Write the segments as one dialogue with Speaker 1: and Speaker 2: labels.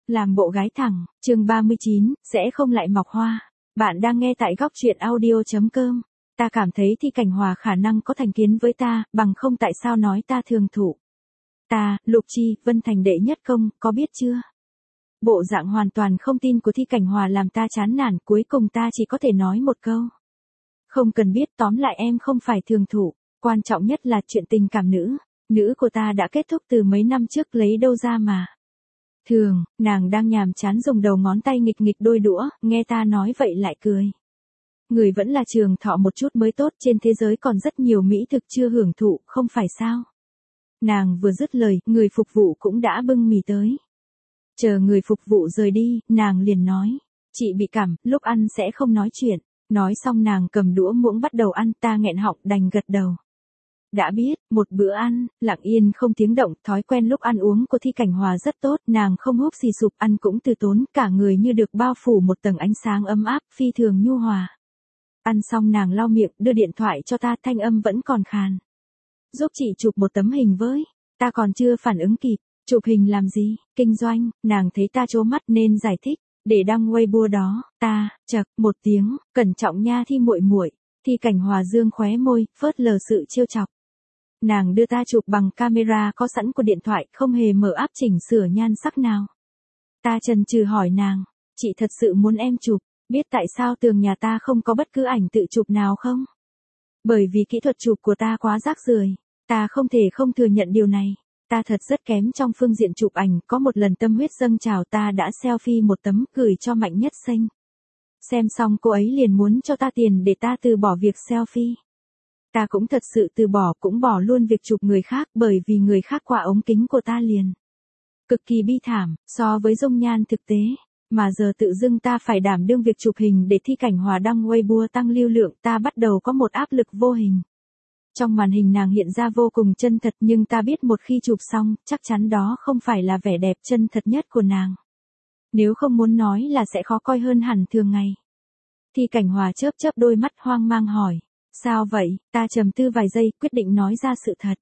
Speaker 1: Làm bộ gái thẳng, chương 39, sẽ không lại mọc hoa. Bạn đang nghe tại góc truyện audio.com. Ta cảm thấy Thi Cảnh Hòa khả năng có thành kiến với ta, bằng không tại sao nói ta thường thụ. Ta, Lục Chi, Vân Thành đệ nhất công, có biết chưa? Bộ dạng hoàn toàn không tin của Thi Cảnh Hòa làm ta chán nản, cuối cùng ta chỉ có thể nói một câu. Không cần biết, tóm lại em không phải thường thụ, quan trọng nhất là chuyện tình cảm nữ của ta đã kết thúc từ mấy năm trước, lấy đâu ra mà. Thường, nàng đang nhàm chán dùng đầu ngón tay nghịch nghịch đôi đũa, nghe ta nói vậy lại cười. Người vẫn là trường thọ một chút mới tốt, trên thế giới còn rất nhiều mỹ thực chưa hưởng thụ, không phải sao? Nàng vừa dứt lời, người phục vụ cũng đã bưng mì tới. Chờ người phục vụ rời đi, nàng liền nói, chị bị cảm, lúc ăn sẽ không nói chuyện. Nói xong nàng cầm đũa muỗng bắt đầu ăn, ta nghẹn họng đành gật đầu. Đã biết, một bữa ăn, lặng yên không tiếng động, thói quen lúc ăn uống của Thi Cảnh Hòa rất tốt, nàng không húp xì sụp, ăn cũng từ tốn, cả người như được bao phủ một tầng ánh sáng ấm áp, phi thường nhu hòa. Ăn xong nàng lau miệng, đưa điện thoại cho ta, thanh âm vẫn còn khàn. Giúp chị chụp một tấm hình với, ta còn chưa phản ứng kịp, chụp hình làm gì, kinh doanh, nàng thấy ta trố mắt nên giải thích, để đăng Weibo đó, ta, chậc, một tiếng, cẩn trọng nha Thi muội muội. Thi Cảnh Hòa dương khóe môi, phớt lờ sự trêu chọc. Nàng đưa ta chụp bằng camera có sẵn của điện thoại, không hề mở áp chỉnh sửa nhan sắc nào. Ta chần chừ hỏi nàng, chị thật sự muốn em chụp, biết tại sao tường nhà ta không có bất cứ ảnh tự chụp nào không? Bởi vì kỹ thuật chụp của ta quá rác rưởi, ta không thể không thừa nhận điều này. Ta thật rất kém trong phương diện chụp ảnh, có một lần tâm huyết dâng trào ta đã selfie một tấm gửi cho Mạnh Nhất Xanh. Xem xong cô ấy liền muốn cho ta tiền để ta từ bỏ việc selfie. Ta cũng thật sự từ bỏ, cũng bỏ luôn việc chụp người khác bởi vì người khác qua ống kính của ta liền. Cực kỳ bi thảm, so với dung nhan thực tế. Mà giờ tự dưng ta phải đảm đương việc chụp hình để Thi Cảnh Hòa đăng Weibo tăng lưu lượng, ta bắt đầu có một áp lực vô hình. Trong màn hình nàng hiện ra vô cùng chân thật nhưng ta biết một khi chụp xong, chắc chắn đó không phải là vẻ đẹp chân thật nhất của nàng. Nếu không muốn nói là sẽ khó coi hơn hẳn thường ngày. Thi Cảnh Hòa chớp chớp đôi mắt hoang mang hỏi. Sao vậy? Ta trầm tư vài giây, quyết định nói ra sự thật.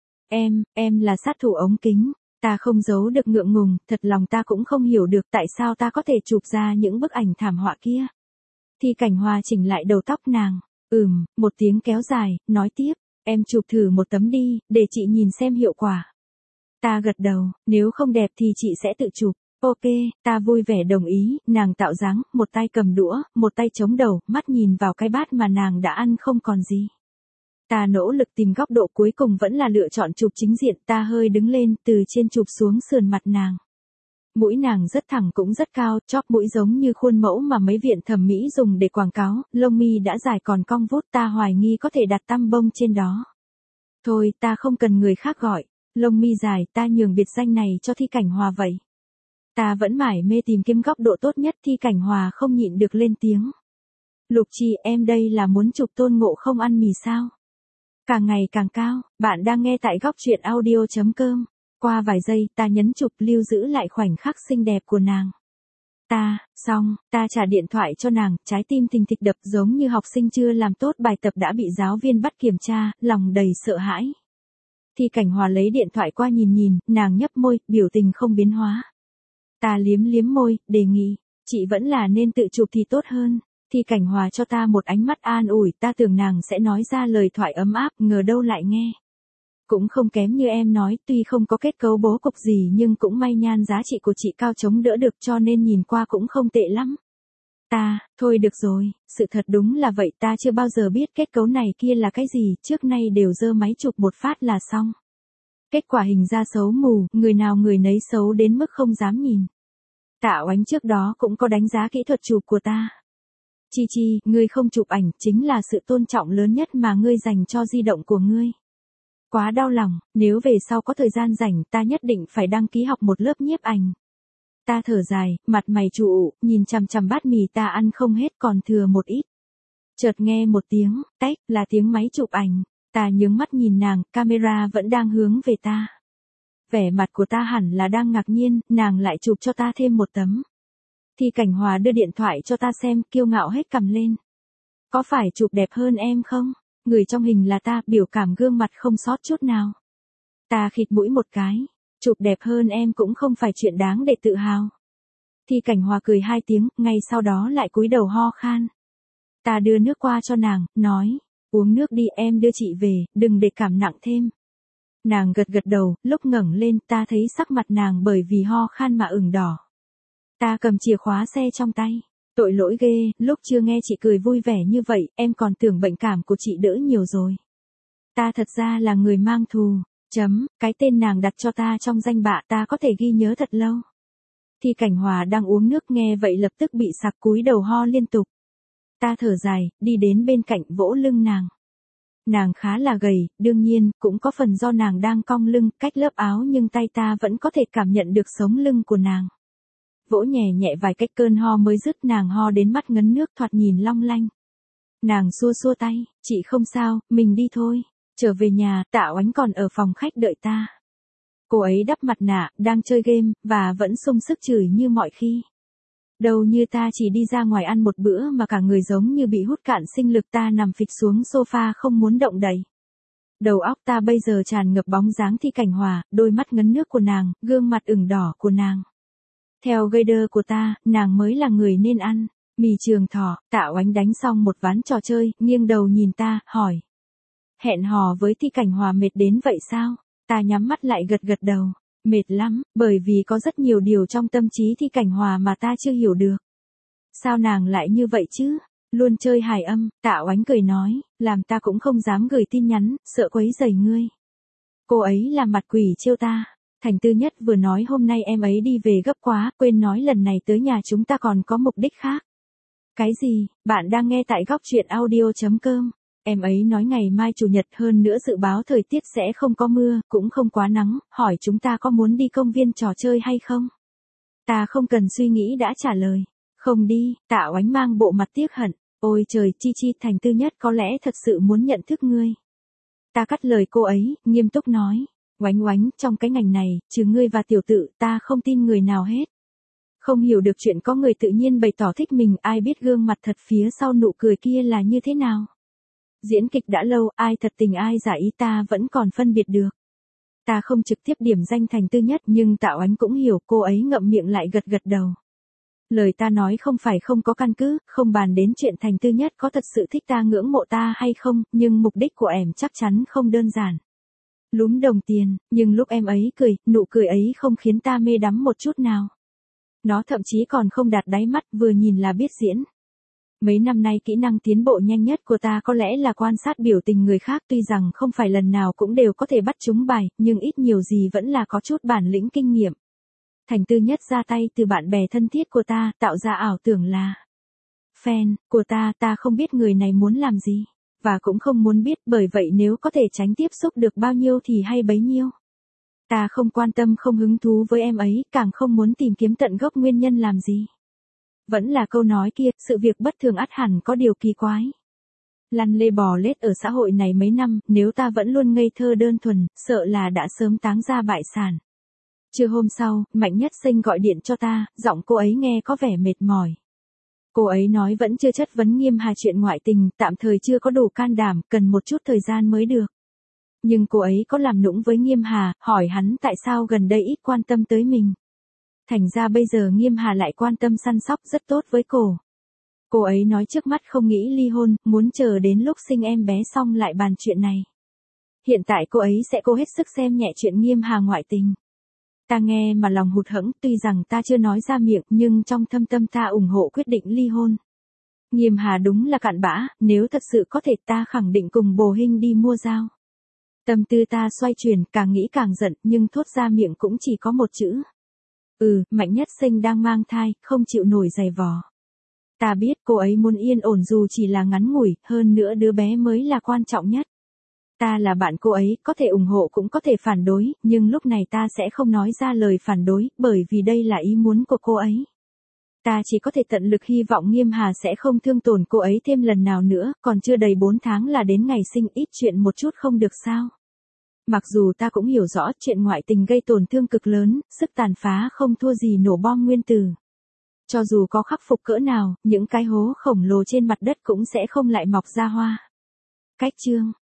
Speaker 1: Em là sát thủ ống kính. Ta không giấu được ngượng ngùng, thật lòng ta cũng không hiểu được tại sao ta có thể chụp ra những bức ảnh thảm họa kia. Thi Cảnh Hòa chỉnh lại đầu tóc nàng. Một tiếng kéo dài, nói tiếp. Em chụp thử một tấm đi, để chị nhìn xem hiệu quả. Ta gật đầu, nếu không đẹp thì chị sẽ tự chụp. Ok, ta vui vẻ đồng ý, nàng tạo dáng, một tay cầm đũa, một tay chống đầu, mắt nhìn vào cái bát mà nàng đã ăn không còn gì. Ta nỗ lực tìm góc độ, cuối cùng vẫn là lựa chọn chụp chính diện, ta hơi đứng lên, từ trên chụp xuống sườn mặt nàng. Mũi nàng rất thẳng cũng rất cao, chóp mũi giống như khuôn mẫu mà mấy viện thẩm mỹ dùng để quảng cáo, lông mi đã dài còn cong vút, ta hoài nghi có thể đặt tăm bông trên đó. Thôi, ta không cần người khác gọi, lông mi dài, ta nhường biệt danh này cho Thi Cảnh Hòa vậy. Ta vẫn mải mê tìm kiếm góc độ tốt nhất, Thi Cảnh Hòa không nhịn được lên tiếng. Lục Chi, em đây là muốn chụp Tôn Ngộ Không ăn mì sao? Càng ngày càng cao, bạn đang nghe tại góc truyện audio.com. Qua vài giây, ta nhấn chụp lưu giữ lại khoảnh khắc xinh đẹp của nàng. Ta trả điện thoại cho nàng, trái tim thình thịch đập giống như học sinh chưa làm tốt bài tập đã bị giáo viên bắt kiểm tra, lòng đầy sợ hãi. Thi Cảnh Hòa lấy điện thoại qua nhìn, nàng nhấp môi, biểu tình không biến hóa. Ta liếm môi, đề nghị, chị vẫn là nên tự chụp thì tốt hơn. Thi Cảnh Hòa cho ta một ánh mắt an ủi, ta tưởng nàng sẽ nói ra lời thoại ấm áp, ngờ đâu lại nghe. Cũng không kém như em nói, tuy không có kết cấu bố cục gì nhưng cũng may nhan giá trị của chị cao chống đỡ được cho nên nhìn qua cũng không tệ lắm. Thôi được rồi, sự thật đúng là vậy, ta chưa bao giờ biết kết cấu này kia là cái gì, trước nay đều giơ máy chụp một phát là xong. Kết quả hình ra xấu mù, người nào người nấy xấu đến mức không dám nhìn. Tạ Oánh trước đó cũng có đánh giá kỹ thuật chụp của ta. Chi, ngươi không chụp ảnh chính là sự tôn trọng lớn nhất mà ngươi dành cho di động của ngươi. Quá đau lòng, nếu về sau có thời gian rảnh ta nhất định phải đăng ký học một lớp nhiếp ảnh. Ta thở dài, mặt mày trụ, nhìn chằm chằm bát mì ta ăn không hết còn thừa một ít. Chợt nghe một tiếng, tách, là tiếng máy chụp ảnh. Ta nhướng mắt nhìn nàng, camera vẫn đang hướng về ta. Vẻ mặt của ta hẳn là đang ngạc nhiên, nàng lại chụp cho ta thêm một tấm. Thi Cảnh Hòa đưa điện thoại cho ta xem, kiêu ngạo hết cầm lên. Có phải chụp đẹp hơn em không? Người trong hình là ta, biểu cảm gương mặt không sót chút nào. Ta khịt mũi một cái. Chụp đẹp hơn em cũng không phải chuyện đáng để tự hào. Thi Cảnh Hòa cười hai tiếng, ngay sau đó lại cúi đầu ho khan. Ta đưa nước qua cho nàng, nói, uống nước đi em đưa chị về, đừng để cảm nặng thêm. Nàng gật gật đầu, lúc ngẩng lên ta thấy sắc mặt nàng bởi vì ho khan mà ửng đỏ. Ta cầm chìa khóa xe trong tay. Tội lỗi ghê, lúc chưa nghe chị cười vui vẻ như vậy, em còn tưởng bệnh cảm của chị đỡ nhiều rồi. Ta thật ra là người mang thù. Cái tên nàng đặt cho ta trong danh bạ ta có thể ghi nhớ thật lâu. Thi Cảnh Hòa đang uống nước nghe vậy lập tức bị sặc cúi đầu ho liên tục. Ta thở dài, đi đến bên cạnh vỗ lưng nàng. Nàng khá là gầy, đương nhiên, cũng có phần do nàng đang cong lưng, cách lớp áo nhưng tay ta vẫn có thể cảm nhận được sống lưng của nàng. Vỗ nhẹ nhẹ vài cách cơn ho mới dứt nàng ho đến mắt ngấn nước thoạt nhìn long lanh. Nàng xua xua tay, chị không sao, mình đi thôi. Trở về nhà, Tạ Oánh còn ở phòng khách đợi ta. Cô ấy đắp mặt nạ, đang chơi game, và vẫn sung sức chửi như mọi khi. Đâu như ta chỉ đi ra ngoài ăn một bữa mà cả người giống như bị hút cạn sinh lực ta nằm phịch xuống sofa không muốn động đậy. Đầu óc ta bây giờ tràn ngập bóng dáng Thi Cảnh Hòa, đôi mắt ngấn nước của nàng, gương mặt ửng đỏ của nàng. Theo gaydar của ta, nàng mới là người nên ăn. Mì Trường Thọ, Tạ Oánh đánh xong một ván trò chơi, nghiêng đầu nhìn ta, hỏi. Hẹn hò với Thi Cảnh Hòa mệt đến vậy sao? Ta nhắm mắt lại gật gật đầu. Mệt lắm, bởi vì có rất nhiều điều trong tâm trí Thi Cảnh Hòa mà ta chưa hiểu được. Sao nàng lại như vậy chứ? Luôn chơi hài âm, Tạ Oánh cười nói, làm ta cũng không dám gửi tin nhắn, sợ quấy rầy ngươi. Cô ấy là mặt quỷ trêu ta. Thành Tư Nhất vừa nói hôm nay em ấy đi về gấp quá, quên nói lần này tới nhà chúng ta còn có mục đích khác. Cái gì? Bạn đang nghe tại góc truyện audio.com. Em ấy nói ngày mai chủ nhật hơn nữa dự báo thời tiết sẽ không có mưa, cũng không quá nắng, hỏi chúng ta có muốn đi công viên trò chơi hay không? Ta không cần suy nghĩ đã trả lời. Không đi, Tạ Oánh mang bộ mặt tiếc hận. Ôi trời, Chi Chi, Thành Tư Nhất có lẽ thật sự muốn nhận thức ngươi. Ta cắt lời cô ấy, nghiêm túc nói. Oánh Oánh, trong cái ngành này, trừ ngươi và tiểu tự, ta không tin người nào hết. Không hiểu được chuyện có người tự nhiên bày tỏ thích mình, ai biết gương mặt thật phía sau nụ cười kia là như thế nào. Diễn kịch đã lâu, ai thật tình ai giả ý ta vẫn còn phân biệt được. Ta không trực tiếp điểm danh Thành Tư Nhất nhưng Tạ Oánh cũng hiểu, cô ấy ngậm miệng lại gật gật đầu. Lời ta nói không phải không có căn cứ, không bàn đến chuyện Thành Tư Nhất có thật sự thích ta ngưỡng mộ ta hay không, nhưng mục đích của em chắc chắn không đơn giản. Lúm đồng tiền, nhưng lúc em ấy cười, nụ cười ấy không khiến ta mê đắm một chút nào. Nó thậm chí còn không đạt đáy mắt, vừa nhìn là biết diễn. Mấy năm nay kỹ năng tiến bộ nhanh nhất của ta có lẽ là quan sát biểu tình người khác, tuy rằng không phải lần nào cũng đều có thể bắt trúng bài, nhưng ít nhiều gì vẫn là có chút bản lĩnh kinh nghiệm. Thành Tư Nhất ra tay từ bạn bè thân thiết của ta, tạo ra ảo tưởng là fan của ta không biết người này muốn làm gì, và cũng không muốn biết, bởi vậy nếu có thể tránh tiếp xúc được bao nhiêu thì hay bấy nhiêu. Ta không quan tâm, không hứng thú với em ấy, càng không muốn tìm kiếm tận gốc nguyên nhân làm gì. Vẫn là câu nói kia, sự việc bất thường ắt hẳn có điều kỳ quái. Lăn lê bò lết ở xã hội này mấy năm, nếu ta vẫn luôn ngây thơ đơn thuần, sợ là đã sớm táng ra bại sản. Trưa hôm sau, Mạnh Nhất Sinh gọi điện cho ta, giọng cô ấy nghe có vẻ mệt mỏi. Cô ấy nói vẫn chưa chất vấn Nghiêm Hà chuyện ngoại tình, tạm thời chưa có đủ can đảm, cần một chút thời gian mới được. Nhưng cô ấy có làm nũng với Nghiêm Hà, hỏi hắn tại sao gần đây ít quan tâm tới mình. Thành ra bây giờ Nghiêm Hà lại quan tâm săn sóc rất tốt với cô. Cô ấy nói trước mắt không nghĩ ly hôn, muốn chờ đến lúc sinh em bé xong lại bàn chuyện này. Hiện tại cô ấy sẽ cố hết sức xem nhẹ chuyện Nghiêm Hà ngoại tình. Ta nghe mà lòng hụt hẫng, tuy rằng ta chưa nói ra miệng nhưng trong thâm tâm ta ủng hộ quyết định ly hôn. Nghiêm Hà đúng là cặn bã, nếu thật sự có thể ta khẳng định cùng Bồ Hinh đi mua dao. Tâm tư ta xoay chuyển, càng nghĩ càng giận, nhưng thốt ra miệng cũng chỉ có một chữ. Mạnh Nhất Sinh đang mang thai, không chịu nổi giày vò. Ta biết cô ấy muốn yên ổn dù chỉ là ngắn ngủi, hơn nữa đứa bé mới là quan trọng nhất. Ta là bạn cô ấy, có thể ủng hộ cũng có thể phản đối, nhưng lúc này ta sẽ không nói ra lời phản đối, bởi vì đây là ý muốn của cô ấy. Ta chỉ có thể tận lực hy vọng Nghiêm Hà sẽ không thương tổn cô ấy thêm lần nào nữa, còn chưa đầy 4 tháng là đến ngày sinh, ít chuyện một chút không được sao. Mặc dù ta cũng hiểu rõ chuyện ngoại tình gây tổn thương cực lớn, sức tàn phá không thua gì nổ bom nguyên tử. Cho dù có khắc phục cỡ nào, những cái hố khổng lồ trên mặt đất cũng sẽ không lại mọc ra hoa. Cách chương